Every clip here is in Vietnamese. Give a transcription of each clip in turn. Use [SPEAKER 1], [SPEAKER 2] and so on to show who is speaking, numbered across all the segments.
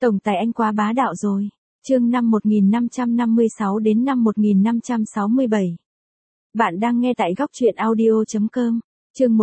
[SPEAKER 1] Tổng tài anh quá bá đạo rồi. Chương năm 1556 đến năm 1567. Bạn đang nghe tại góc truyện audio.com. Chương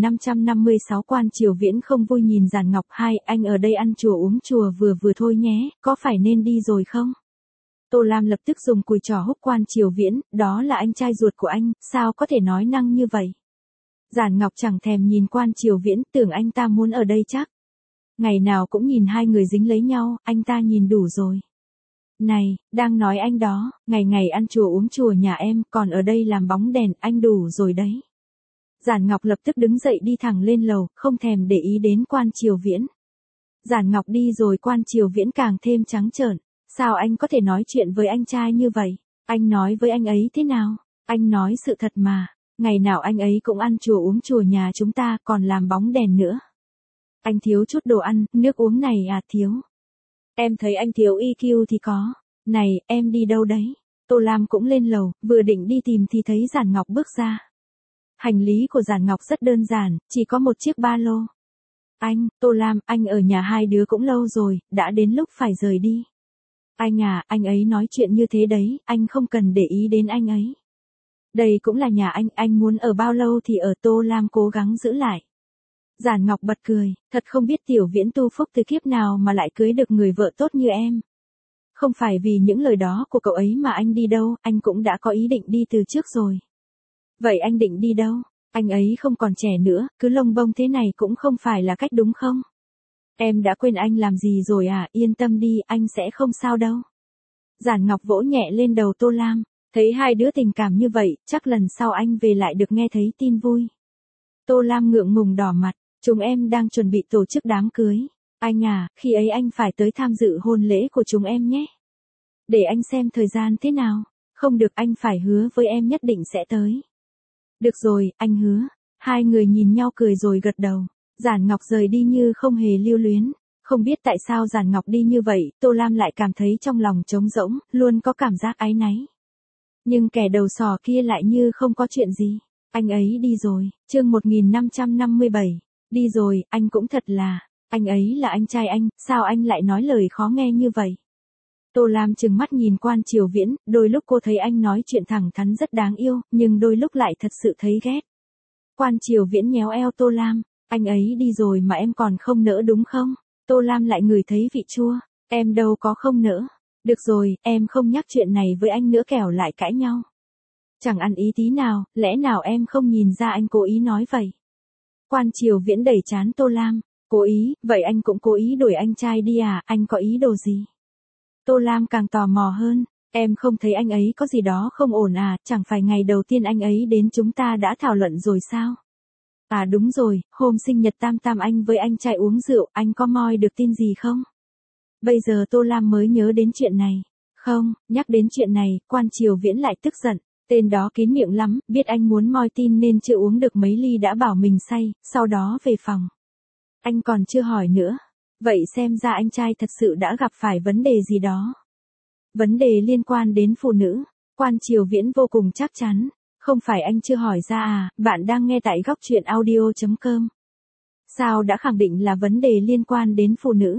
[SPEAKER 1] 1556 Quan Triều Viễn không vui nhìn Giản Ngọc. Hai, anh ở đây ăn chùa uống chùa vừa thôi nhé, có phải nên đi rồi không? Tô Lam lập tức dùng cùi trỏ húc Quan Triều Viễn, đó là anh trai ruột của anh, sao có thể nói năng như vậy? Giản Ngọc chẳng thèm nhìn Quan Triều Viễn, tưởng anh ta muốn ở đây chắc. Ngày nào cũng nhìn hai người dính lấy nhau, anh ta nhìn đủ rồi. Này, đang nói anh đó, ngày ngày ăn chùa uống chùa nhà em, còn ở đây làm bóng đèn, anh đủ rồi đấy. Giản Ngọc lập tức đứng dậy đi thẳng lên lầu, không thèm để ý đến Quan Triều Viễn. Giản Ngọc đi rồi Quan Triều Viễn càng thêm trắng trợn. Sao anh có thể nói chuyện với anh trai như vậy? Anh nói với anh ấy thế nào? Anh nói sự thật mà. Ngày nào anh ấy cũng ăn chùa uống chùa nhà chúng ta, còn làm bóng đèn nữa. Anh thiếu chút đồ ăn, nước uống này à thiếu. Em thấy anh thiếu EQ thì có. Này, em đi đâu đấy? Tô Lam cũng lên lầu, vừa định đi tìm thì thấy Giản Ngọc bước ra. Hành lý của Giản Ngọc rất đơn giản, chỉ có một chiếc ba lô. Anh, Tô Lam, anh ở nhà hai đứa cũng lâu rồi, đã đến lúc phải rời đi. Anh à, anh ấy nói chuyện như thế đấy, anh không cần để ý đến anh ấy. Đây cũng là nhà anh muốn ở bao lâu thì ở. Tô Lam cố gắng giữ lại. Giản Ngọc bật cười, thật không biết Tiểu Viễn tu phúc từ kiếp nào mà lại cưới được người vợ tốt như em. Không phải vì những lời đó của cậu ấy mà anh đi đâu, anh cũng đã có ý định đi từ trước rồi. Vậy anh định đi đâu? Anh ấy không còn trẻ nữa, cứ lông bông thế này cũng không phải là cách đúng không? Em đã quên anh làm gì rồi à, yên tâm đi, anh sẽ không sao đâu. Giản Ngọc vỗ nhẹ lên đầu Tô Lam, thấy hai đứa tình cảm như vậy, chắc lần sau anh về lại được nghe thấy tin vui. Tô Lam ngượng ngùng đỏ mặt, chúng em đang chuẩn bị tổ chức đám cưới. Anh à, khi ấy anh phải tới tham dự hôn lễ của chúng em nhé. Để anh xem thời gian thế nào, không được anh phải hứa với em nhất định sẽ tới. Được rồi, anh hứa. Hai người nhìn nhau cười rồi gật đầu. Giản Ngọc rời đi như không hề lưu luyến. Không biết tại sao Giản Ngọc đi như vậy, Tô Lam lại cảm thấy trong lòng trống rỗng, luôn có cảm giác áy náy. Nhưng kẻ đầu sò kia lại như không có chuyện gì. Anh ấy đi rồi, chương 1557. Đi rồi, anh cũng thật là. Anh ấy là anh trai anh, sao anh lại nói lời khó nghe như vậy? Tô Lam trừng mắt nhìn Quan Triều Viễn, đôi lúc cô thấy anh nói chuyện thẳng thắn rất đáng yêu, nhưng đôi lúc lại thật sự thấy ghét. Quan Triều Viễn nhéo eo Tô Lam, anh ấy đi rồi mà em còn không nỡ đúng không? Tô Lam lại ngửi thấy vị chua, em đâu có không nỡ. Được rồi, em không nhắc chuyện này với anh nữa kẻo lại cãi nhau. Chẳng ăn ý tí nào, lẽ nào em không nhìn ra anh cố ý nói vậy? Quan Triều Viễn đẩy trán Tô Lam, cố ý, vậy anh cũng cố ý đuổi anh trai đi à, anh có ý đồ gì? Tô Lam càng tò mò hơn, em không thấy anh ấy có gì đó không ổn à, chẳng phải ngày đầu tiên anh ấy đến chúng ta đã thảo luận rồi sao? À đúng rồi, hôm sinh nhật Tam Tam anh với anh trai uống rượu, anh có moi được tin gì không? Bây giờ Tô Lam mới nhớ đến chuyện này. Không, nhắc đến chuyện này, Quan Triều Viễn lại tức giận. Tên đó kín miệng lắm, biết anh muốn moi tin nên chưa uống được mấy ly đã bảo mình say, sau đó về phòng. Anh còn chưa hỏi nữa. Vậy xem ra anh trai thật sự đã gặp phải vấn đề gì đó. Vấn đề liên quan đến phụ nữ. Quan Triều Viễn vô cùng chắc chắn. Không phải anh chưa hỏi ra à, bạn đang nghe tại góc truyện audio.com. Sao đã khẳng định là vấn đề liên quan đến phụ nữ?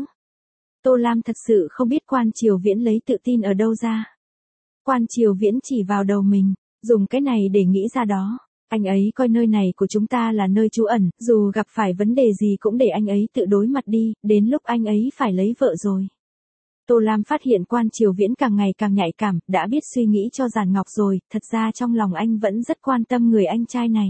[SPEAKER 1] Tô Lam thật sự không biết Quan Triều Viễn lấy tự tin ở đâu ra. Quan Triều Viễn chỉ vào đầu mình, dùng cái này để nghĩ ra đó. Anh ấy coi nơi này của chúng ta là nơi trú ẩn, dù gặp phải vấn đề gì cũng để anh ấy tự đối mặt đi, đến lúc anh ấy phải lấy vợ rồi. Tô Lam phát hiện Quan Triều Viễn càng ngày càng nhạy cảm, đã biết suy nghĩ cho Giản Ngọc rồi, thật ra trong lòng anh vẫn rất quan tâm người anh trai này.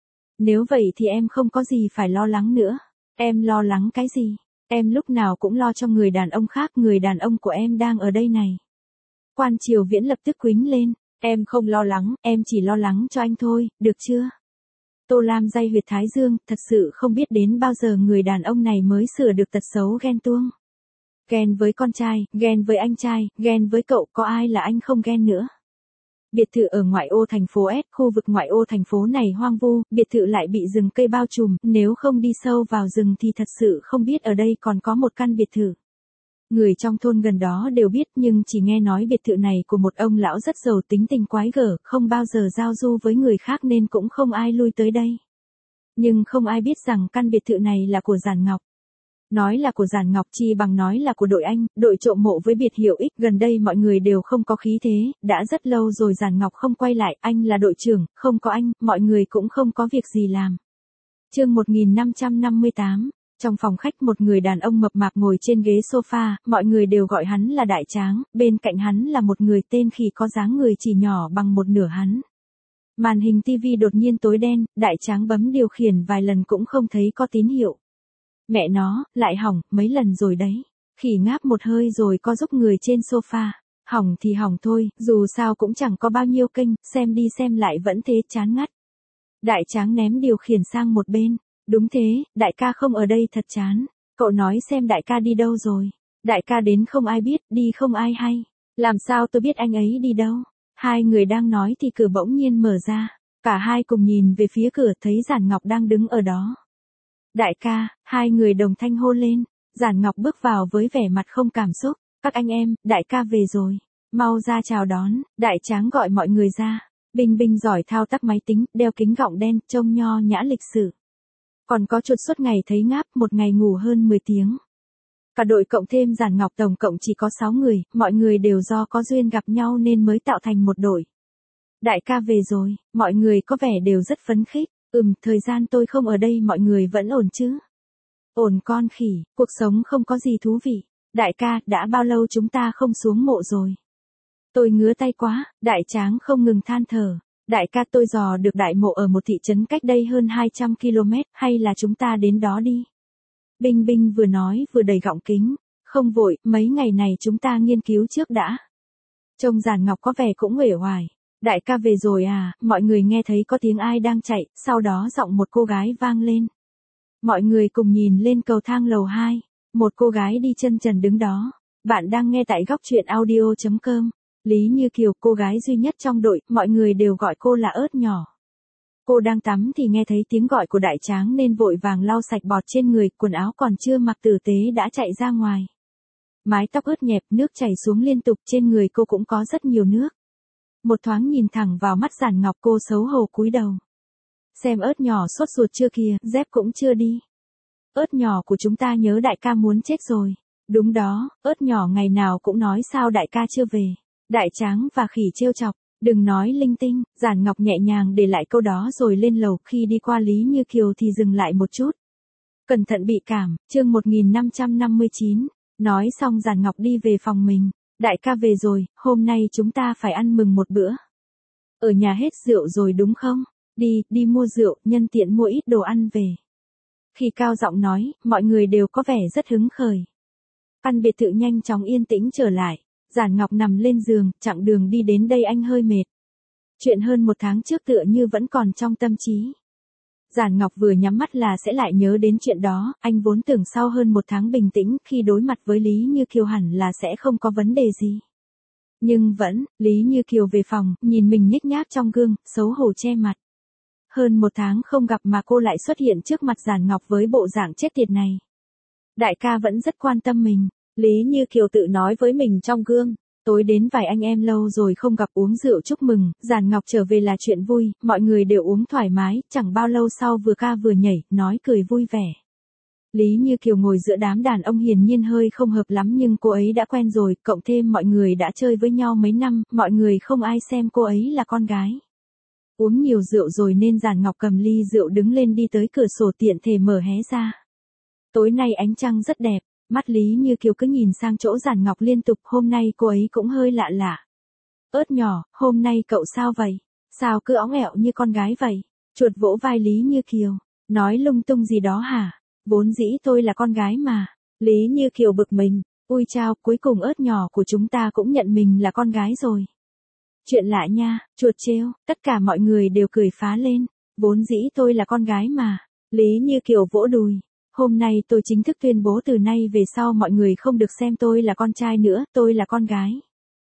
[SPEAKER 1] Nếu vậy thì em không có gì phải lo lắng nữa. Em lo lắng cái gì? Em lúc nào cũng lo cho người đàn ông khác, người đàn ông của em đang ở đây này. Quan Triều Viễn lập tức quýnh lên, em không lo lắng, em chỉ lo lắng cho anh thôi, được chưa? Tô Lam day huyệt thái dương, thật sự không biết đến bao giờ người đàn ông này mới sửa được tật xấu ghen tuông. Ghen với con trai, ghen với anh trai, ghen với cậu, có ai là anh không ghen nữa. Biệt thự ở ngoại ô thành phố S, khu vực ngoại ô thành phố này hoang vu, biệt thự lại bị rừng cây bao trùm, nếu không đi sâu vào rừng thì thật sự không biết ở đây còn có một căn biệt thự. Người trong thôn gần đó đều biết nhưng chỉ nghe nói biệt thự này của một ông lão rất giàu tính tình quái gở, không bao giờ giao du với người khác nên cũng không ai lui tới đây. Nhưng không ai biết rằng căn biệt thự này là của Giản Ngọc. Nói là của Giản Ngọc chi bằng nói là của đội anh, đội trộm mộ với biệt hiệu X. Gần đây mọi người đều không có khí thế, đã rất lâu rồi Giản Ngọc không quay lại, anh là đội trưởng, không có anh, mọi người cũng không có việc gì làm. Chương 1558. Trong phòng khách một người đàn ông mập mạp ngồi trên ghế sofa, mọi người đều gọi hắn là Đại Tráng, bên cạnh hắn là một người tên Khỉ có dáng người chỉ nhỏ bằng một nửa hắn. Màn hình TV đột nhiên tối đen, Đại Tráng bấm điều khiển vài lần cũng không thấy có tín hiệu. Mẹ nó, lại hỏng, mấy lần rồi đấy. Khỉ ngáp một hơi rồi co giúp người trên sofa. Hỏng thì hỏng thôi, dù sao cũng chẳng có bao nhiêu kênh, xem đi xem lại vẫn thế chán ngắt. Đại Tráng ném điều khiển sang một bên. Đúng thế, đại ca không ở đây thật chán. Cậu nói xem đại ca đi đâu rồi. Đại ca đến không ai biết, đi không ai hay. Làm sao tôi biết anh ấy đi đâu? Hai người đang nói thì cửa bỗng nhiên mở ra. Cả hai cùng nhìn về phía cửa thấy Giản Ngọc đang đứng ở đó. Đại ca, hai người đồng thanh hô lên. Giản Ngọc bước vào với vẻ mặt không cảm xúc. Các anh em, đại ca về rồi. Mau ra chào đón, Đại Tráng gọi mọi người ra. Bình Bình giỏi thao tác máy tính, đeo kính gọng đen, trông nho nhã lịch sự. Còn có chuột suốt ngày thấy ngáp, một ngày ngủ hơn 10 tiếng. Cả đội cộng thêm Giản Ngọc tổng cộng chỉ có 6 người, mọi người đều do có duyên gặp nhau nên mới tạo thành một đội. Đại ca về rồi, mọi người có vẻ đều rất phấn khích. Thời gian tôi không ở đây mọi người vẫn ổn chứ? Ổn con khỉ, cuộc sống không có gì thú vị. Đại ca, đã bao lâu chúng ta không xuống mộ rồi? Tôi ngứa tay quá, Đại Tráng không ngừng than thở. Đại ca tôi dò được đại mộ ở một thị trấn cách đây hơn 200 km, hay là chúng ta đến đó đi? Bình Bình vừa nói vừa đẩy gọng kính. Không vội, mấy ngày này chúng ta nghiên cứu trước đã. Trông Giản Ngọc có vẻ cũng uể oải. Đại ca về rồi à? Mọi người nghe thấy có tiếng ai đang chạy, sau đó giọng một cô gái vang lên. Mọi người cùng nhìn lên cầu thang lầu 2. Một cô gái đi chân trần đứng đó. Bạn đang nghe tại góc truyện audio.com. Lý Như Kiều, cô gái duy nhất trong đội, mọi người đều gọi cô là ớt nhỏ. Cô đang tắm thì nghe thấy tiếng gọi của Đại Tráng nên vội vàng lau sạch bọt trên người, quần áo còn chưa mặc tử tế đã chạy ra ngoài. Mái tóc ướt nhẹp, nước chảy xuống liên tục, trên người cô cũng có rất nhiều nước. Một thoáng nhìn thẳng vào mắt Giản Ngọc, cô xấu hổ cúi đầu. Xem ớt nhỏ sốt ruột chưa kìa, dép cũng chưa đi. Ớt nhỏ của chúng ta nhớ đại ca muốn chết rồi. Đúng đó, ớt nhỏ ngày nào cũng nói sao đại ca chưa về. Đại Tráng và Khỉ trêu chọc, đừng nói linh tinh. Giản Ngọc nhẹ nhàng để lại câu đó rồi lên lầu, khi đi qua Lý Như Kiều thì dừng lại một chút. Cẩn thận bị cảm, chương 1559. Nói xong Giản Ngọc đi về phòng mình. Đại ca về rồi, hôm nay chúng ta phải ăn mừng một bữa. Ở nhà hết rượu rồi đúng không? Đi mua rượu, nhân tiện mua ít đồ ăn về. Khi cao giọng nói, mọi người đều có vẻ rất hứng khởi. Căn biệt thự nhanh chóng yên tĩnh trở lại. Giản Ngọc nằm lên giường, chặng đường đi đến đây anh hơi mệt. Chuyện hơn một tháng trước tựa như vẫn còn trong tâm trí. Giản Ngọc vừa nhắm mắt là sẽ lại nhớ đến chuyện đó, anh vốn tưởng sau hơn một tháng bình tĩnh khi đối mặt với Lý Như Kiều hẳn là sẽ không có vấn đề gì. Nhưng vẫn, Lý Như Kiều về phòng, nhìn mình nhếch nhác trong gương, xấu hổ che mặt. Hơn một tháng không gặp mà cô lại xuất hiện trước mặt Giản Ngọc với bộ dạng chết tiệt này. Đại ca vẫn rất quan tâm mình, Lý Như Kiều tự nói với mình trong gương. Tối đến vài anh em lâu rồi không gặp uống rượu chúc mừng, Giản Ngọc trở về là chuyện vui, mọi người đều uống thoải mái, chẳng bao lâu sau vừa ca vừa nhảy, nói cười vui vẻ. Lý Như Kiều ngồi giữa đám đàn ông hiển nhiên hơi không hợp lắm nhưng cô ấy đã quen rồi, cộng thêm mọi người đã chơi với nhau mấy năm, mọi người không ai xem cô ấy là con gái. Uống nhiều rượu rồi nên Giản Ngọc cầm ly rượu đứng lên đi tới cửa sổ tiện thể mở hé ra. Tối nay ánh trăng rất đẹp. Mắt Lý Như Kiều cứ nhìn sang chỗ Giản Ngọc liên tục, hôm nay cô ấy cũng hơi lạ lạ. Ớt nhỏ, hôm nay cậu sao vậy? Sao cứ óng ẹo như con gái vậy? Chuột vỗ vai Lý Như Kiều, nói lung tung gì đó hả? Vốn dĩ tôi là con gái mà. Lý Như Kiều bực mình, ui chao, cuối cùng ớt nhỏ của chúng ta cũng nhận mình là con gái rồi. Chuyện lạ nha, chuột trêu, tất cả mọi người đều cười phá lên, vốn dĩ tôi là con gái mà. Lý Như Kiều vỗ đùi. Hôm nay tôi chính thức tuyên bố từ nay về sau mọi người không được xem tôi là con trai nữa, tôi là con gái.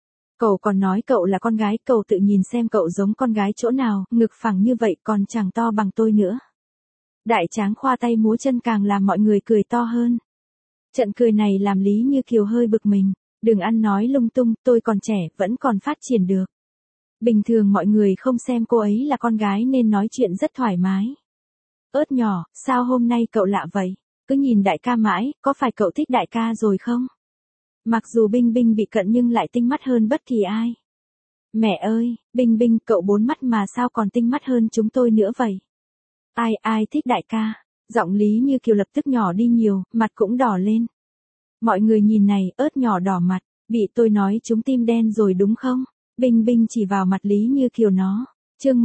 [SPEAKER 1] Cậu còn nói cậu là con gái, cậu tự nhìn xem cậu giống con gái chỗ nào, ngực phẳng như vậy còn chẳng to bằng tôi nữa. Đại Tráng khoa tay múa chân càng làm mọi người cười to hơn. Trận cười này làm Lý Như Kiều hơi bực mình, đừng ăn nói lung tung, tôi còn trẻ, vẫn còn phát triển được. Bình thường mọi người không xem cô ấy là con gái nên nói chuyện rất thoải mái. Ớt nhỏ, sao hôm nay cậu lạ vậy? Cứ nhìn đại ca mãi, có phải cậu thích đại ca rồi không? Mặc dù Binh Binh bị cận nhưng lại tinh mắt hơn bất kỳ ai. Mẹ ơi, Binh Binh, cậu 4 mắt mà sao còn tinh mắt hơn chúng tôi nữa vậy? Ai thích đại ca? Giọng Lý Như Kiều lập tức nhỏ đi nhiều, mặt cũng đỏ lên. Mọi người nhìn này, ớt nhỏ đỏ mặt, bị tôi nói chúng tim đen rồi đúng không? Binh Binh chỉ vào mặt Lý Như Kiều nó. Chương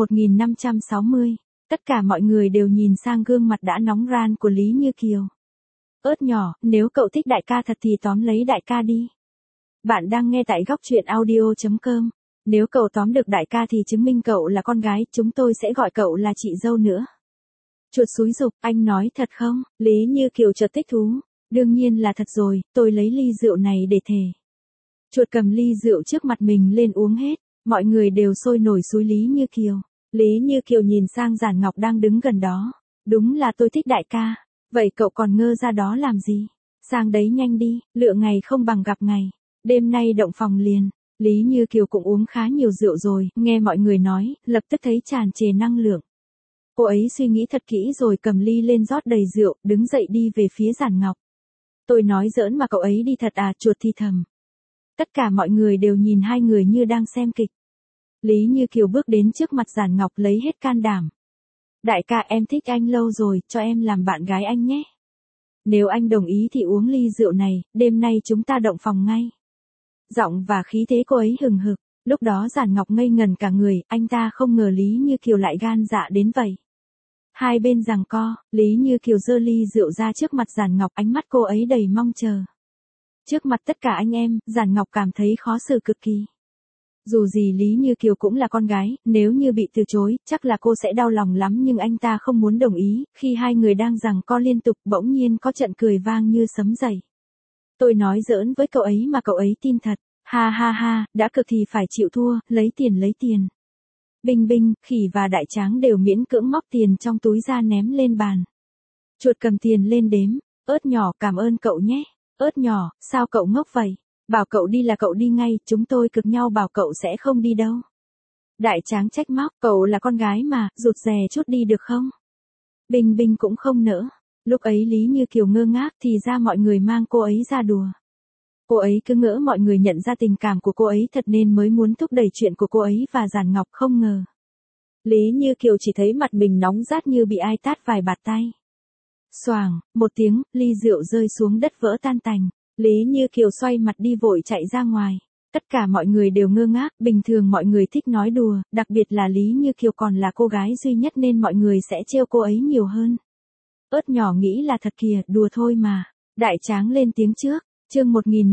[SPEAKER 1] 1560. Tất cả mọi người đều nhìn sang gương mặt đã nóng ran của Lý Như Kiều. Ớt nhỏ, nếu cậu thích đại ca thật thì tóm lấy đại ca đi. Bạn đang nghe tại góc truyện audio.com. Nếu cậu tóm được đại ca thì chứng minh cậu là con gái, chúng tôi sẽ gọi cậu là chị dâu nữa. Chuột xúi giục, anh nói thật không? Lý Như Kiều chợt thích thú. Đương nhiên là thật rồi, tôi lấy ly rượu này để thề. Chuột cầm ly rượu trước mặt mình lên uống hết, mọi người đều sôi nổi xúi Lý Như Kiều. Lý Như Kiều nhìn sang Giản Ngọc đang đứng gần đó. Đúng là tôi thích đại ca, vậy cậu còn ngơ ra đó làm gì? Sang đấy nhanh đi, lựa ngày không bằng gặp ngày. Đêm nay động phòng liền. Lý Như Kiều cũng uống khá nhiều rượu rồi, nghe mọi người nói, lập tức thấy tràn trề năng lượng. Cô ấy suy nghĩ thật kỹ rồi cầm ly lên rót đầy rượu, đứng dậy đi về phía Giản Ngọc. Tôi nói giỡn mà cậu ấy đi thật à, chuột thì thầm. Tất cả mọi người đều nhìn hai người như đang xem kịch. Lý Như Kiều bước đến trước mặt Giản Ngọc lấy hết can đảm. Đại ca, em thích anh lâu rồi, cho em làm bạn gái anh nhé. Nếu anh đồng ý thì uống ly rượu này, đêm nay chúng ta động phòng ngay. Giọng và khí thế cô ấy hừng hực, lúc đó Giản Ngọc ngây ngần cả người, anh ta không ngờ Lý Như Kiều lại gan dạ đến vậy. Hai bên giằng co, Lý Như Kiều giơ ly rượu ra trước mặt Giản Ngọc, ánh mắt cô ấy đầy mong chờ. Trước mặt tất cả anh em, Giản Ngọc cảm thấy khó xử cực kỳ. Dù gì Lý Như Kiều cũng là con gái, nếu như bị từ chối, chắc là cô sẽ đau lòng lắm nhưng anh ta không muốn đồng ý, khi hai người đang giằng co liên tục bỗng nhiên có trận cười vang như sấm dậy. Tôi nói giỡn với cậu ấy mà cậu ấy tin thật, ha ha ha, đã cực thì phải chịu thua, lấy tiền. Binh Binh, Khỉ và Đại Tráng đều miễn cưỡng móc tiền trong túi ra ném lên bàn. Chuột cầm tiền lên đếm, ớt nhỏ cảm ơn cậu nhé, ớt nhỏ, sao cậu ngốc vậy? Bảo cậu đi là cậu đi ngay, chúng tôi cực nhau bảo cậu sẽ không đi đâu. Đại Tráng trách móc, cậu là con gái mà, rụt rè chút đi được không? Binh Binh cũng không nỡ. Lúc ấy Lý Như Kiều ngơ ngác thì ra mọi người mang cô ấy ra đùa. Cô ấy cứ ngỡ mọi người nhận ra tình cảm của cô ấy thật nên mới muốn thúc đẩy chuyện của cô ấy và Giản Ngọc không ngờ. Lý Như Kiều chỉ thấy mặt mình nóng rát như bị ai tát vài bạt tay. Xoàng, một tiếng, ly rượu rơi xuống đất vỡ tan tành. Lý Như Kiều xoay mặt đi vội chạy ra ngoài. Tất cả mọi người đều ngơ ngác, bình thường mọi người thích nói đùa, đặc biệt là Lý Như Kiều còn là cô gái duy nhất nên mọi người sẽ trêu cô ấy nhiều hơn. Ớt nhỏ nghĩ là thật kìa, đùa thôi mà. Đại Tráng lên tiếng trước, chương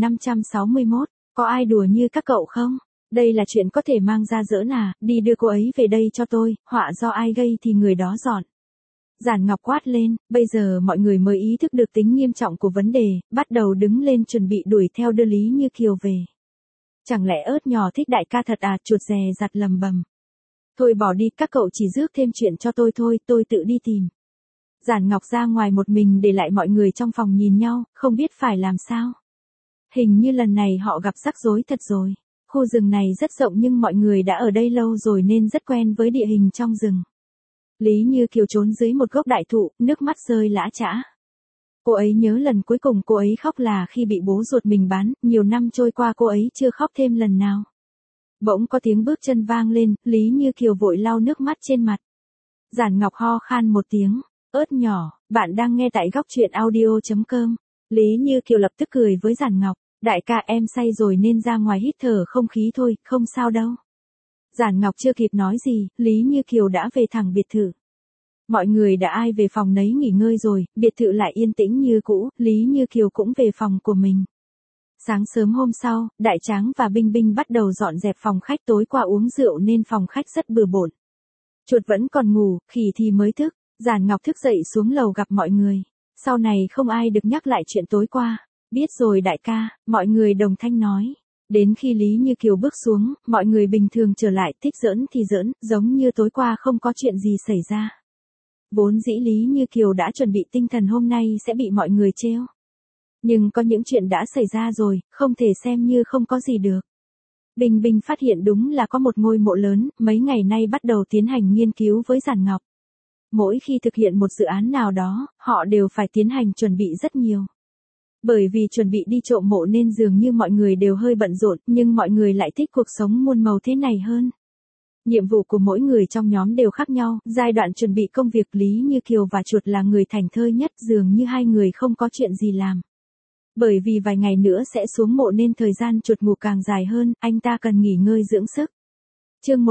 [SPEAKER 1] 1561, có ai đùa như các cậu không? Đây là chuyện có thể mang ra giỡn à, đi đưa cô ấy về đây cho tôi, họa do ai gây thì người đó dọn. Giản Ngọc quát lên, bây giờ mọi người mới ý thức được tính nghiêm trọng của vấn đề, bắt đầu đứng lên chuẩn bị đuổi theo đưa Lý Như Kiều về. Chẳng lẽ ớt nhỏ thích đại ca thật à, chuột dè dặt lầm bầm. Thôi bỏ đi, các cậu chỉ rước thêm chuyện cho tôi thôi, tôi tự đi tìm. Giản Ngọc ra ngoài một mình để lại mọi người trong phòng nhìn nhau, không biết phải làm sao. Hình như lần này họ gặp rắc rối thật rồi. Khu rừng này rất rộng nhưng mọi người đã ở đây lâu rồi nên rất quen với địa hình trong rừng. Lý Như Kiều trốn dưới một gốc đại thụ, nước mắt rơi lã chã. Cô ấy nhớ lần cuối cùng cô ấy khóc là khi bị bố ruột mình bán, nhiều năm trôi qua cô ấy chưa khóc thêm lần nào. Bỗng có tiếng bước chân vang lên, Lý Như Kiều vội lau nước mắt trên mặt. Giản Ngọc ho khan một tiếng, ớt nhỏ, bạn đang nghe tại góc truyện audio.com. Lý Như Kiều lập tức cười với Giản Ngọc, đại ca em say rồi nên ra ngoài hít thở không khí thôi, không sao đâu. Giản Ngọc chưa kịp nói gì, Lý Như Kiều đã về thẳng biệt thự. Mọi người đã ai về phòng nấy nghỉ ngơi rồi, biệt thự lại yên tĩnh như cũ, Lý Như Kiều cũng về phòng của mình. Sáng sớm hôm sau, Đại Tráng và Binh Binh bắt đầu dọn dẹp phòng khách, tối qua uống rượu nên phòng khách rất bừa bộn. Chuột vẫn còn ngủ, Khỉ thì mới thức, Giản Ngọc thức dậy xuống lầu gặp mọi người. Sau này không ai được nhắc lại chuyện tối qua. Biết rồi đại ca, mọi người đồng thanh nói. Đến khi Lý Như Kiều bước xuống, mọi người bình thường trở lại, thích giỡn thì giỡn, giống như tối qua không có chuyện gì xảy ra. Vốn dĩ Lý Như Kiều đã chuẩn bị tinh thần hôm nay sẽ bị mọi người trêu. Nhưng có những chuyện đã xảy ra rồi, không thể xem như không có gì được. Bình Bình phát hiện đúng là có một ngôi mộ lớn, mấy ngày nay bắt đầu tiến hành nghiên cứu với Giản Ngọc. Mỗi khi thực hiện một dự án nào đó, họ đều phải tiến hành chuẩn bị rất nhiều. Bởi vì chuẩn bị đi trộm mộ nên dường như mọi người đều hơi bận rộn, nhưng mọi người lại thích cuộc sống muôn màu thế này hơn. Nhiệm vụ của mỗi người trong nhóm đều khác nhau, giai đoạn chuẩn bị công việc Lý Như Kiều và Chuột là người thảnh thơi nhất, dường như hai người không có chuyện gì làm. Bởi vì vài ngày nữa sẽ xuống mộ nên thời gian Chuột ngủ càng dài hơn, anh ta cần nghỉ ngơi dưỡng sức. Chương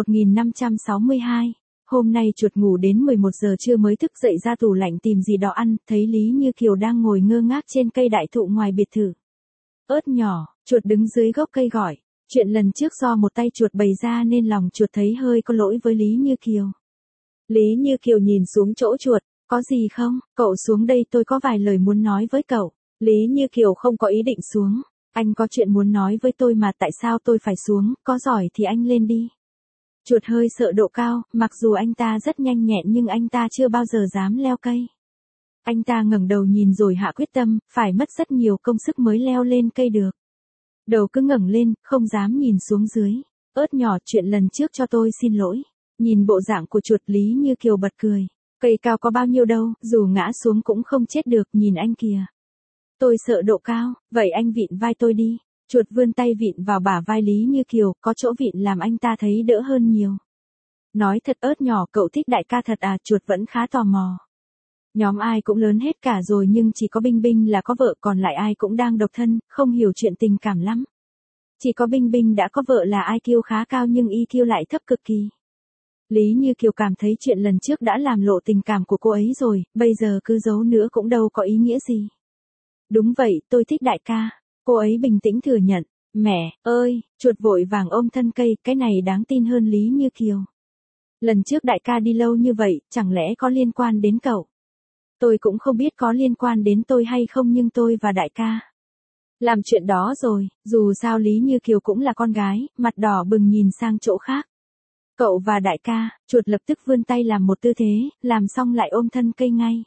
[SPEAKER 1] 1562. Hôm nay Chuột ngủ đến 11 giờ trưa mới thức dậy ra tủ lạnh tìm gì đó ăn, thấy Lý Như Kiều đang ngồi ngơ ngác trên cây đại thụ ngoài biệt thự. Ớt nhỏ, Chuột đứng dưới gốc cây gọi. Chuyện lần trước do một tay Chuột bày ra nên lòng Chuột thấy hơi có lỗi với Lý Như Kiều. Lý Như Kiều nhìn xuống chỗ Chuột, có gì không, cậu xuống đây tôi có vài lời muốn nói với cậu. Lý Như Kiều không có ý định xuống, anh có chuyện muốn nói với tôi mà tại sao tôi phải xuống, có giỏi thì anh lên đi. Chuột hơi sợ độ cao, mặc dù anh ta rất nhanh nhẹn nhưng anh ta chưa bao giờ dám leo cây. Anh ta ngẩng đầu nhìn rồi hạ quyết tâm, phải mất rất nhiều công sức mới leo lên cây được. Đầu cứ ngẩng lên, không dám nhìn xuống dưới. Ớt nhỏ, chuyện lần trước cho tôi xin lỗi. Nhìn bộ dạng của Chuột, Lý Như Kiều bật cười. Cây cao có bao nhiêu đâu, dù ngã xuống cũng không chết được, nhìn anh kìa. Tôi sợ độ cao, vậy anh vịn vai tôi đi. Chuột vươn tay vịn vào bả vai Lý Như Kiều, có chỗ vịn làm anh ta thấy đỡ hơn nhiều. Nói thật, Ớt nhỏ, cậu thích đại ca thật à? Chuột vẫn khá tò mò. Nhóm ai cũng lớn hết cả rồi nhưng chỉ có Binh Binh là có vợ, còn lại ai cũng đang độc thân, không hiểu chuyện tình cảm lắm. Chỉ có Binh Binh đã có vợ là IQ khá cao nhưng EQ lại thấp cực kỳ. Lý Như Kiều cảm thấy chuyện lần trước đã làm lộ tình cảm của cô ấy rồi, bây giờ cứ giấu nữa cũng đâu có ý nghĩa gì. Đúng vậy, tôi thích đại ca. Cô ấy bình tĩnh thừa nhận. Mẹ ơi, Chuột vội vàng ôm thân cây, cái này đáng tin hơn Lý Như Kiều. Lần trước đại ca đi lâu như vậy, chẳng lẽ có liên quan đến cậu? Tôi cũng không biết có liên quan đến tôi hay không nhưng tôi và đại ca làm chuyện đó rồi, dù sao Lý Như Kiều cũng là con gái, mặt đỏ bừng nhìn sang chỗ khác. Cậu và đại ca, Chuột lập tức vươn tay làm một tư thế, làm xong lại ôm thân cây ngay.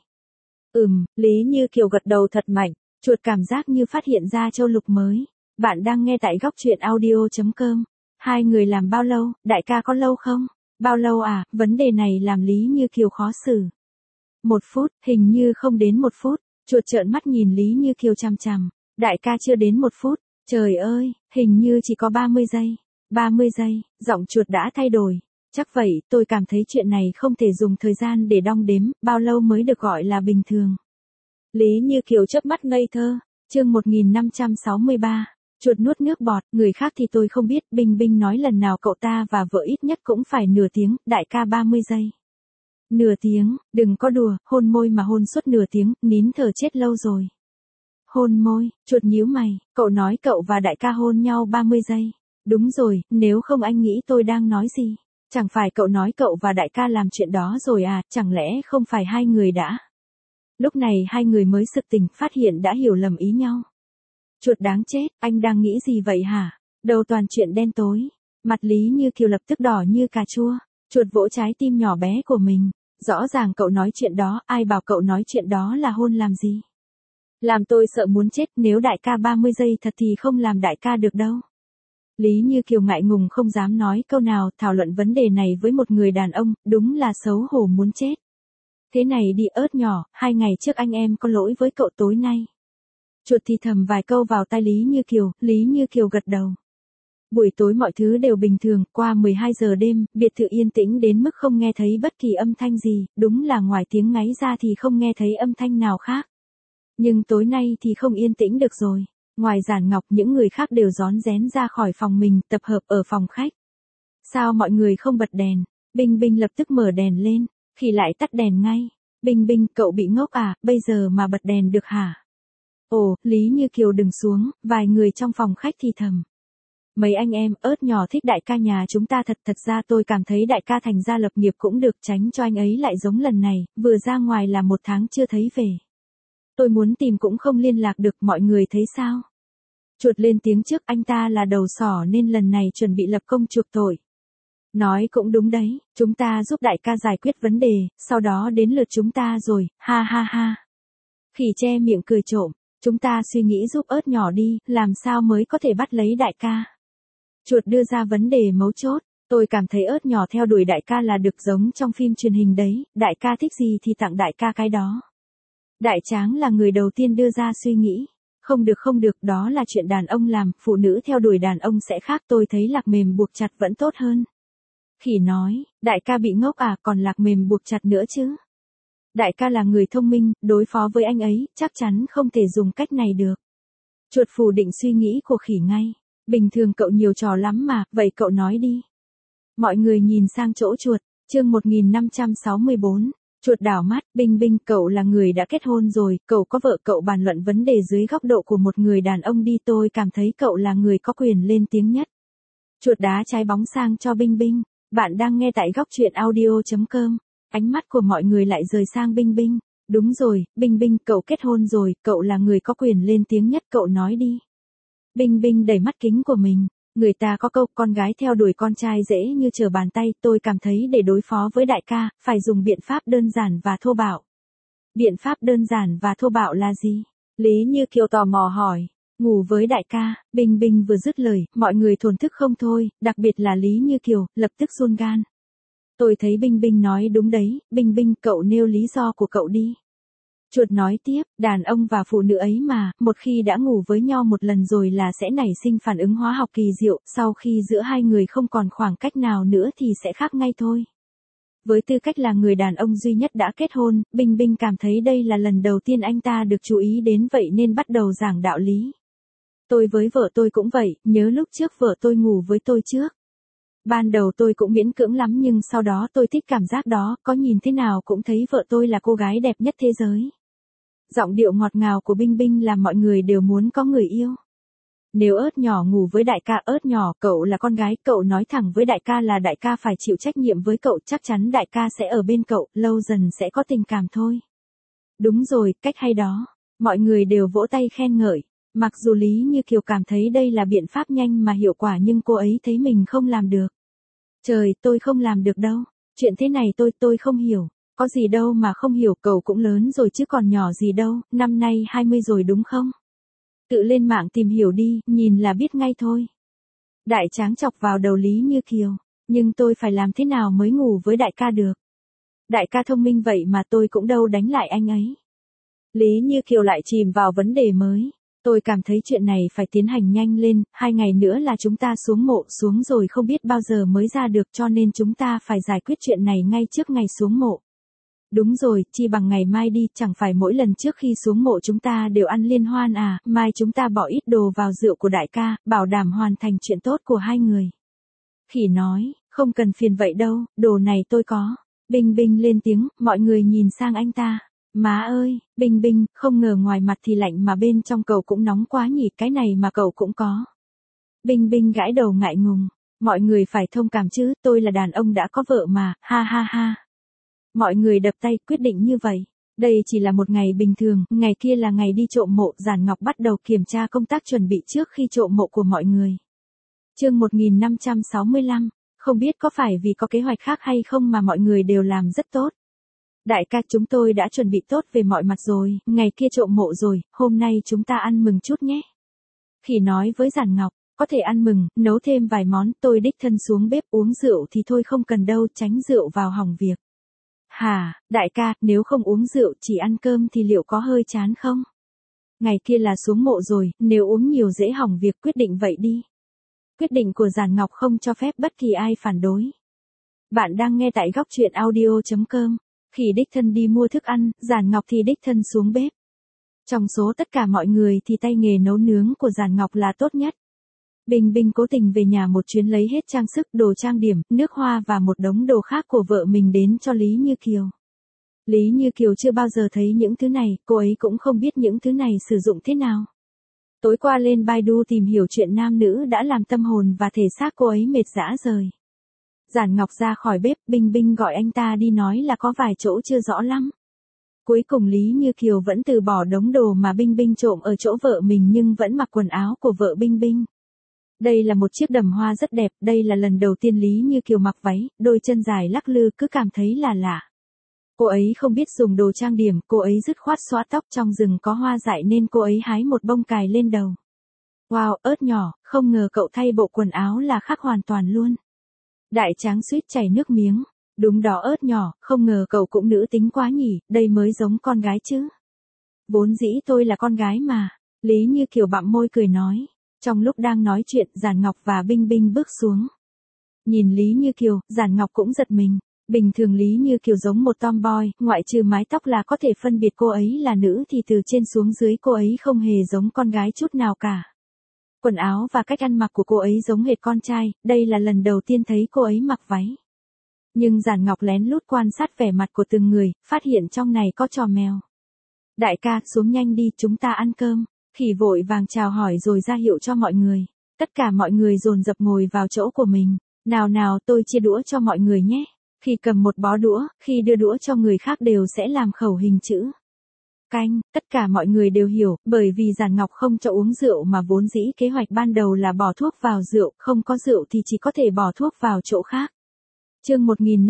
[SPEAKER 1] Lý Như Kiều gật đầu thật mạnh, Chuột cảm giác như phát hiện ra châu lục mới. Bạn đang nghe tại góc truyện audio.com. Hai người làm bao lâu, đại ca có lâu không? Bao lâu à, vấn đề này làm Lý Như Kiều khó xử. 1 phút, hình như không đến 1 phút, Chuột trợn mắt nhìn Lý Như Kiều chằm chằm. Đại ca chưa đến 1 phút, trời ơi, hình như chỉ có 30 giây. 30 giây, giọng Chuột đã thay đổi. Chắc vậy, tôi cảm thấy chuyện này không thể dùng thời gian để đong đếm, bao lâu mới được gọi là bình thường. Lý Như Kiều chớp mắt ngây thơ. Chương 1563. Chuột nuốt nước bọt, người khác thì tôi không biết, Binh Binh nói lần nào cậu ta và vợ ít nhất cũng phải nửa tiếng, đại ca 30 giây. Nửa tiếng, đừng có đùa, hôn môi mà hôn suốt nửa tiếng, nín thở chết lâu rồi. Hôn môi, Chuột nhíu mày, cậu nói cậu và đại ca hôn nhau 30 giây. Đúng rồi, nếu không anh nghĩ tôi đang nói gì. Chẳng phải cậu nói cậu và đại ca làm chuyện đó rồi à, chẳng lẽ không phải hai người đã. Lúc này hai người mới sực tỉnh, phát hiện đã hiểu lầm ý nhau. Chuột đáng chết, anh đang nghĩ gì vậy hả? Đầu toàn chuyện đen tối. Mặt Lý Như Kiều lập tức đỏ như cà chua. Chuột vỗ trái tim nhỏ bé của mình. Rõ ràng cậu nói chuyện đó, ai bảo cậu nói chuyện đó là hôn làm gì? Làm tôi sợ muốn chết, nếu đại ca 30 giây thật thì không làm đại ca được đâu. Lý Như Kiều ngại ngùng không dám nói câu nào, thảo luận vấn đề này với một người đàn ông, đúng là xấu hổ muốn chết. Thế này đi Ớt nhỏ, 2 ngày trước anh em có lỗi với cậu tối nay. Chuột thì thầm vài câu vào tai Lý Như Kiều gật đầu. Buổi tối mọi thứ đều bình thường, qua 12 giờ đêm, biệt thự yên tĩnh đến mức không nghe thấy bất kỳ âm thanh gì, đúng là ngoài tiếng ngáy ra thì không nghe thấy âm thanh nào khác. Nhưng tối nay thì không yên tĩnh được rồi. Ngoài Giản Ngọc những người khác đều rón rén ra khỏi phòng mình, tập hợp ở phòng khách. Sao mọi người không bật đèn? Binh Binh lập tức mở đèn lên, Khỉ lại tắt đèn ngay. Binh Binh, cậu bị ngốc à, bây giờ mà bật đèn được hả? Ồ, Lý Như Kiều đừng xuống, vài người trong phòng khách thì thầm. Mấy anh em, Ớt nhỏ thích đại ca nhà chúng ta thật ra tôi cảm thấy đại ca thành gia lập nghiệp cũng được, tránh cho anh ấy lại giống lần này, vừa ra ngoài là 1 tháng chưa thấy về. Tôi muốn tìm cũng không liên lạc được, mọi người thấy sao? Chuột lên tiếng trước, anh ta là đầu sỏ nên lần này chuẩn bị lập công chuộc tội. Nói cũng đúng đấy, chúng ta giúp đại ca giải quyết vấn đề, sau đó đến lượt chúng ta rồi, ha ha ha. Khỉ che miệng cười trộm, chúng ta suy nghĩ giúp Ớt nhỏ đi, làm sao mới có thể bắt lấy đại ca. Chuột đưa ra vấn đề mấu chốt, Tôi cảm thấy ớt nhỏ theo đuổi đại ca là được giống trong phim truyền hình đấy, đại ca thích gì thì tặng đại ca cái đó. Đại Tráng là người đầu tiên đưa ra suy nghĩ. Không được, đó là chuyện đàn ông làm, phụ nữ theo đuổi đàn ông sẽ khác, tôi thấy lạc mềm buộc chặt vẫn tốt hơn. Khỉ nói, đại ca bị ngốc à, còn lạc mềm buộc chặt nữa chứ. Đại ca là người thông minh, đối phó với anh ấy, chắc chắn không thể dùng cách này được. Chuột phủ định suy nghĩ của khỉ ngay. Bình thường cậu nhiều trò lắm mà, vậy cậu nói đi. Mọi người nhìn sang chỗ chuột, chương 1564. Chuột đảo mắt, Binh, cậu là người đã kết hôn rồi, cậu có vợ, cậu bàn luận vấn đề dưới góc độ của một người đàn ông đi, tôi cảm thấy cậu là người có quyền lên tiếng nhất. Chuột đá trái bóng sang cho Binh. Bạn đang nghe tại góc truyện audio.com. Ánh mắt của mọi người lại rời sang Binh. Đúng rồi, Binh, cậu kết hôn rồi, cậu là người có quyền lên tiếng nhất, cậu nói đi. Binh đẩy mắt kính của mình. Người ta có câu con gái theo đuổi con trai dễ như trở bàn tay, tôi cảm thấy để đối phó với đại ca, phải dùng biện pháp đơn giản và thô bạo. Biện pháp đơn giản và thô bạo là gì? Lý Như Kiều tò mò hỏi. Ngủ với đại ca, Binh vừa dứt lời, mọi người thổn thức không thôi, đặc biệt là Lý Như Kiều, lập tức run gan. Tôi thấy Binh nói đúng đấy, Binh cậu nêu lý do của cậu đi. Chuột nói tiếp, đàn ông và phụ nữ ấy mà, một khi đã ngủ với nhau một lần rồi là sẽ nảy sinh phản ứng hóa học kỳ diệu, sau khi giữa hai người không còn khoảng cách nào nữa thì sẽ khác ngay thôi. Với tư cách là người đàn ông duy nhất đã kết hôn, Binh cảm thấy đây là lần đầu tiên anh ta được chú ý đến vậy nên bắt đầu giảng đạo lý. Tôi với vợ tôi cũng vậy, nhớ lúc trước vợ tôi ngủ với tôi trước. Ban đầu tôi cũng miễn cưỡng lắm nhưng sau đó tôi thích cảm giác đó, có nhìn thế nào cũng thấy vợ tôi là cô gái đẹp nhất thế giới. Giọng điệu ngọt ngào của Binh làm mọi người đều muốn có người yêu. Nếu ớt nhỏ ngủ với đại ca, ớt nhỏ, cậu là con gái, cậu nói thẳng với đại ca là đại ca phải chịu trách nhiệm với cậu, chắc chắn đại ca sẽ ở bên cậu, lâu dần sẽ có tình cảm thôi. Đúng rồi, cách hay đó. Mọi người đều vỗ tay khen ngợi. Mặc dù Lý Như Kiều cảm thấy đây là biện pháp nhanh mà hiệu quả nhưng cô ấy thấy mình không làm được. Trời, tôi không làm được đâu. Chuyện thế này tôi không hiểu. Có gì đâu mà không hiểu, cậu cũng lớn rồi chứ còn nhỏ gì đâu, năm nay 20 rồi đúng không? Tự lên mạng tìm hiểu đi, nhìn là biết ngay thôi. Đại Tráng chọc vào đầu Lý Như Kiều. Nhưng tôi phải làm thế nào mới ngủ với đại ca được? Đại ca thông minh vậy mà tôi cũng đâu đánh lại anh ấy. Lý Như Kiều lại chìm vào vấn đề mới. Tôi cảm thấy chuyện này phải tiến hành nhanh lên, 2 ngày nữa là chúng ta xuống mộ xuống rồi không biết bao giờ mới ra được cho nên chúng ta phải giải quyết chuyện này ngay trước ngày xuống mộ. Đúng rồi, chi bằng ngày mai đi, chẳng phải mỗi lần trước khi xuống mộ chúng ta đều ăn liên hoan à, mai chúng ta bỏ ít đồ vào rượu của đại ca, bảo đảm hoàn thành chuyện tốt của hai người. Khỉ nói, không cần phiền vậy đâu, đồ này tôi có. Binh lên tiếng, mọi người nhìn sang anh ta. Má ơi, Binh, không ngờ ngoài mặt thì lạnh mà bên trong cậu cũng nóng quá nhỉ, cái này mà cậu cũng có. Binh gãi đầu ngại ngùng, mọi người phải thông cảm chứ, tôi là đàn ông đã có vợ mà, ha. Mọi người đập tay quyết định như vậy. Đây chỉ là một ngày bình thường, ngày kia là ngày đi trộm mộ, Giản Ngọc bắt đầu kiểm tra công tác chuẩn bị trước khi trộm mộ của mọi người. Chương 1565, không biết có phải vì có kế hoạch khác hay không mà mọi người đều làm rất tốt. Đại ca, chúng tôi đã chuẩn bị tốt về mọi mặt rồi, ngày kia trộm mộ rồi, hôm nay chúng ta ăn mừng chút nhé. Khỉ nói với Giản Ngọc, có thể ăn mừng, nấu thêm vài món, tôi đích thân xuống bếp uống rượu thì thôi không cần đâu, tránh rượu vào hỏng việc. Hả, đại ca, nếu không uống rượu chỉ ăn cơm thì liệu có hơi chán không? Ngày kia là xuống mộ rồi, nếu uống nhiều dễ hỏng việc, quyết định vậy đi. Quyết định của Giản Ngọc không cho phép bất kỳ ai phản đối. Bạn đang nghe tại góc truyện audio.com. Khỉ đích thân đi mua thức ăn, Giản Ngọc thì đích thân xuống bếp. Trong số tất cả mọi người thì tay nghề nấu nướng của Giản Ngọc là tốt nhất. Binh cố tình về nhà một chuyến lấy hết trang sức, đồ trang điểm, nước hoa và một đống đồ khác của vợ mình đến cho Lý Như Kiều. Lý Như Kiều chưa bao giờ thấy những thứ này, cô ấy cũng không biết những thứ này sử dụng thế nào. Tối qua lên Baidu tìm hiểu chuyện nam nữ đã làm tâm hồn và thể xác cô ấy mệt rã rời. Giản Ngọc ra khỏi bếp, Binh gọi anh ta đi nói là có vài chỗ chưa rõ lắm. Cuối cùng Lý Như Kiều vẫn từ bỏ đống đồ mà Binh trộm ở chỗ vợ mình nhưng vẫn mặc quần áo của vợ Binh. Đây là một chiếc đầm hoa rất đẹp, đây là lần đầu tiên Lý Như Kiều mặc váy, đôi chân dài lắc lư cứ cảm thấy là lạ. Cô ấy không biết dùng đồ trang điểm, cô ấy dứt khoát xóa tóc, trong rừng có hoa dại nên cô ấy hái một bông cài lên đầu. Wow, ớt nhỏ, không ngờ cậu thay bộ quần áo là khác hoàn toàn luôn. Đại tráng suýt chảy nước miếng. Đúng đó ớt nhỏ, không ngờ cậu cũng nữ tính quá nhỉ, đây mới giống con gái chứ. Vốn dĩ tôi là con gái mà. Lý Như Kiều bặm môi cười nói. Trong lúc đang nói chuyện, Giản Ngọc và Binh Binh bước xuống. Nhìn Lý Như Kiều, Giản Ngọc cũng giật mình. Bình thường Lý Như Kiều giống một tomboy, ngoại trừ mái tóc là có thể phân biệt cô ấy là nữ thì từ trên xuống dưới cô ấy không hề giống con gái chút nào cả. Quần áo và cách ăn mặc của cô ấy giống hệt con trai, đây là lần đầu tiên thấy cô ấy mặc váy. Nhưng Giản Ngọc lén lút quan sát vẻ mặt của từng người, phát hiện trong này có trò mèo. Đại ca, xuống nhanh đi, chúng ta ăn cơm. Khỉ vội vàng chào hỏi rồi ra hiệu cho mọi người. Tất cả mọi người dồn dập ngồi vào chỗ của mình. Nào nào, tôi chia đũa cho mọi người nhé. Khi cầm một bó đũa, khi đưa đũa cho người khác đều sẽ làm khẩu hình chữ canh. Tất cả mọi người đều hiểu, bởi vì Giản Ngọc không cho uống rượu mà vốn dĩ kế hoạch ban đầu là bỏ thuốc vào rượu, không có rượu thì chỉ có thể bỏ thuốc vào chỗ khác. Chương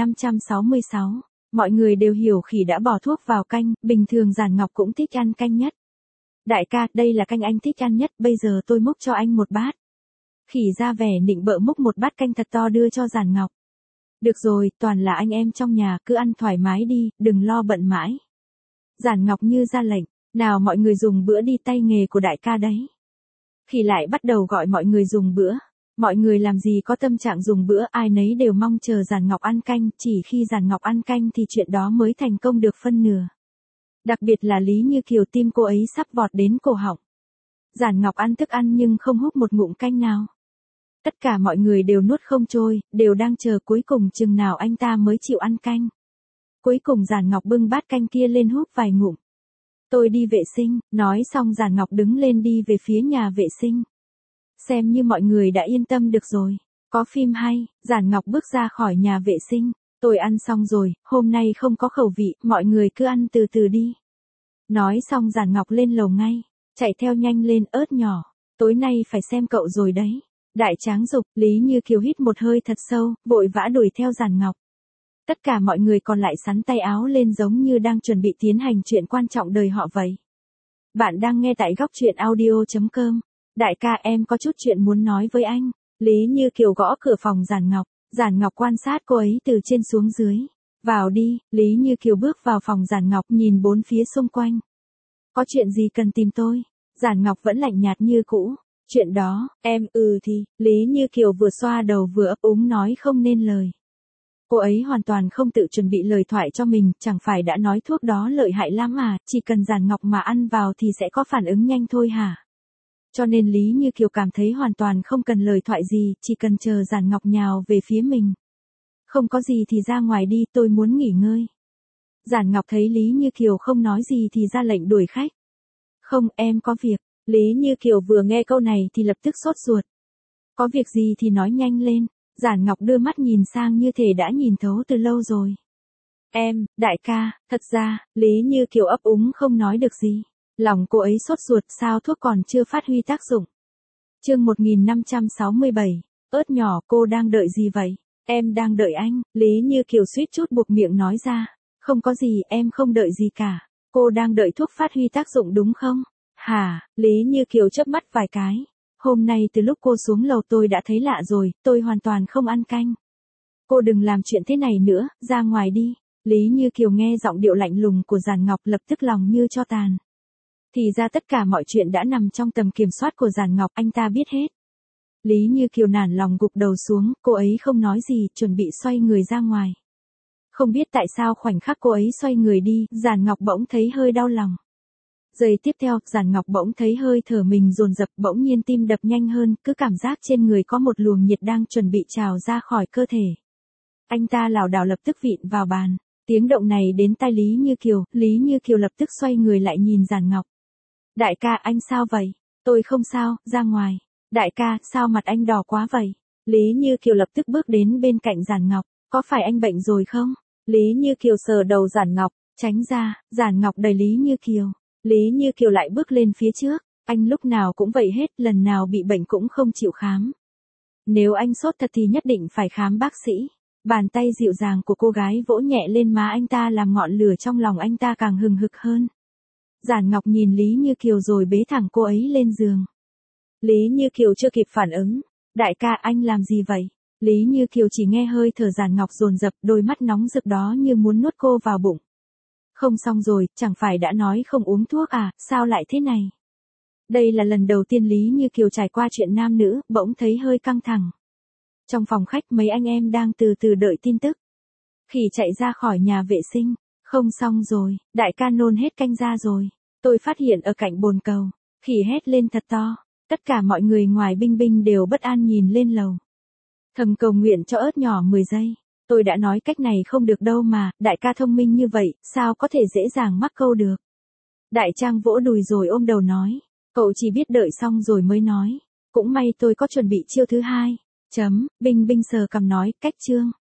[SPEAKER 1] 1566. Mọi người đều hiểu Khỉ đã bỏ thuốc vào canh, bình thường Giản Ngọc cũng thích ăn canh nhất. Đại ca, đây là canh anh thích ăn nhất, bây giờ tôi múc cho anh một bát. Khỉ ra vẻ nịnh bợ múc một bát canh thật to đưa cho Giản Ngọc. Được rồi, toàn là anh em trong nhà, cứ ăn thoải mái đi, đừng lo bận mãi. Giản Ngọc như ra lệnh, nào mọi người dùng bữa đi, tay nghề của đại ca đấy. Khỉ lại bắt đầu gọi mọi người dùng bữa. Mọi người làm gì có tâm trạng dùng bữa, ai nấy đều mong chờ Giản Ngọc ăn canh, chỉ khi Giản Ngọc ăn canh thì chuyện đó mới thành công được phân nửa. Đặc biệt là Lý Như Kiều, tim cô ấy sắp vọt đến cổ họng. Giản Ngọc ăn thức ăn nhưng không húp một ngụm canh nào. Tất cả mọi người đều nuốt không trôi, đều đang chờ cuối cùng chừng nào anh ta mới chịu ăn canh. Cuối cùng Giản Ngọc bưng bát canh kia lên húp vài ngụm. Tôi đi vệ sinh, nói xong Giản Ngọc đứng lên đi về phía nhà vệ sinh. Xem như mọi người đã yên tâm được rồi. Có phim hay, Giản Ngọc bước ra khỏi nhà vệ sinh. Tôi ăn xong rồi, hôm nay không có khẩu vị, mọi người cứ ăn từ từ đi. Nói xong Giản Ngọc lên lầu ngay, chạy theo nhanh lên, ớt nhỏ. Tối nay phải xem cậu rồi đấy. Đại tráng dục, Lý Như Kiều hít một hơi thật sâu, vội vã đuổi theo Giản Ngọc. Tất cả mọi người còn lại sắn tay áo lên giống như đang chuẩn bị tiến hành chuyện quan trọng đời họ vậy. Bạn đang nghe tại góc truyện audio.com. Đại ca, em có chút chuyện muốn nói với anh. Lý Như Kiều gõ cửa phòng Giản Ngọc. Giản Ngọc quan sát cô ấy từ trên xuống dưới. Vào đi, Lý Như Kiều bước vào phòng Giản Ngọc, nhìn bốn phía xung quanh. Có chuyện gì cần tìm tôi? Giản Ngọc vẫn lạnh nhạt như cũ. Chuyện đó, em, thì, Lý Như Kiều vừa xoa đầu vừa ấp úng nói không nên lời. Cô ấy hoàn toàn không tự chuẩn bị lời thoại cho mình, chẳng phải đã nói thuốc đó lợi hại lắm à, chỉ cần Giản Ngọc mà ăn vào thì sẽ có phản ứng nhanh thôi hả? Cho nên Lý Như Kiều cảm thấy hoàn toàn không cần lời thoại gì, chỉ cần chờ Giản Ngọc nhào về phía mình. Không có gì thì ra ngoài đi, tôi muốn nghỉ ngơi. Giản Ngọc thấy Lý Như Kiều không nói gì thì ra lệnh đuổi khách. Không, em có việc. Lý Như Kiều vừa nghe câu này thì lập tức sốt ruột. Có việc gì thì nói nhanh lên. Giản Ngọc đưa mắt nhìn sang như thể đã nhìn thấu từ lâu rồi. Em, đại ca, thật ra, Lý Như Kiều ấp úng không nói được gì. Lòng cô ấy sốt ruột, sao thuốc còn chưa phát huy tác dụng. Chương 1567, ớt nhỏ, cô đang đợi gì vậy? Em đang đợi anh, Lý Như Kiều suýt chút buộc miệng nói ra. Không có gì, em không đợi gì cả. Cô đang đợi thuốc phát huy tác dụng đúng không? Hả, Lý Như Kiều chớp mắt vài cái. Hôm nay từ lúc cô xuống lầu tôi đã thấy lạ rồi, tôi hoàn toàn không ăn canh. Cô đừng làm chuyện thế này nữa, ra ngoài đi. Lý Như Kiều nghe giọng điệu lạnh lùng của Giản Ngọc lập tức lòng như tro tàn. Thì ra tất cả mọi chuyện đã nằm trong tầm kiểm soát của Giản Ngọc, anh ta biết hết. Lý Như Kiều nản lòng gục đầu xuống, cô ấy không nói gì, chuẩn bị xoay người ra ngoài. Không biết tại sao khoảnh khắc cô ấy xoay người đi, Giản Ngọc bỗng thấy hơi đau lòng. Giây tiếp theo, Giản Ngọc bỗng thấy hơi thở mình dồn dập, bỗng nhiên tim đập nhanh hơn, cứ cảm giác trên người có một luồng nhiệt đang chuẩn bị trào ra khỏi cơ thể. Anh ta lảo đảo lập tức vịn vào bàn. Tiếng động này đến tai Lý Như Kiều lập tức xoay người lại nhìn Giản Ngọc. Đại ca, anh sao vậy? Tôi không sao, ra ngoài. Đại ca, sao mặt anh đỏ quá vậy? Lý Như Kiều lập tức bước đến bên cạnh Giản Ngọc. Có phải anh bệnh rồi không? Lý Như Kiều sờ đầu Giản Ngọc, tránh ra, Giản Ngọc đẩy Lý Như Kiều. Lý Như Kiều lại bước lên phía trước. Anh lúc nào cũng vậy hết, lần nào bị bệnh cũng không chịu khám. Nếu anh sốt thật thì nhất định phải khám bác sĩ. Bàn tay dịu dàng của cô gái vỗ nhẹ lên má anh ta làm ngọn lửa trong lòng anh ta càng hừng hực hơn. Giản Ngọc nhìn Lý Như Kiều rồi bế thẳng cô ấy lên giường. Lý Như Kiều chưa kịp phản ứng. Đại ca, anh làm gì vậy? Lý Như Kiều chỉ nghe hơi thở Giản Ngọc dồn dập, đôi mắt nóng rực đó như muốn nuốt cô vào bụng. Không xong rồi, chẳng phải đã nói không uống thuốc à, sao lại thế này? Đây là lần đầu tiên Lý Như Kiều trải qua chuyện nam nữ, bỗng thấy hơi căng thẳng. Trong phòng khách mấy anh em đang từ từ đợi tin tức. Khỉ chạy ra khỏi nhà vệ sinh. Không xong rồi, đại ca nôn hết canh ra rồi. Tôi phát hiện ở cạnh bồn cầu. Khỉ hét lên thật to. Tất cả mọi người ngoài Binh Binh đều bất an nhìn lên lầu. Thầm cầu nguyện cho ớt nhỏ 10 giây. Tôi đã nói cách này không được đâu mà, đại ca thông minh như vậy, sao có thể dễ dàng mắc câu được. Đại Trang vỗ đùi rồi ôm đầu nói. Cậu chỉ biết đợi xong rồi mới nói. Cũng may tôi có chuẩn bị chiêu thứ hai. Binh Binh sờ cằm nói, cách Trương.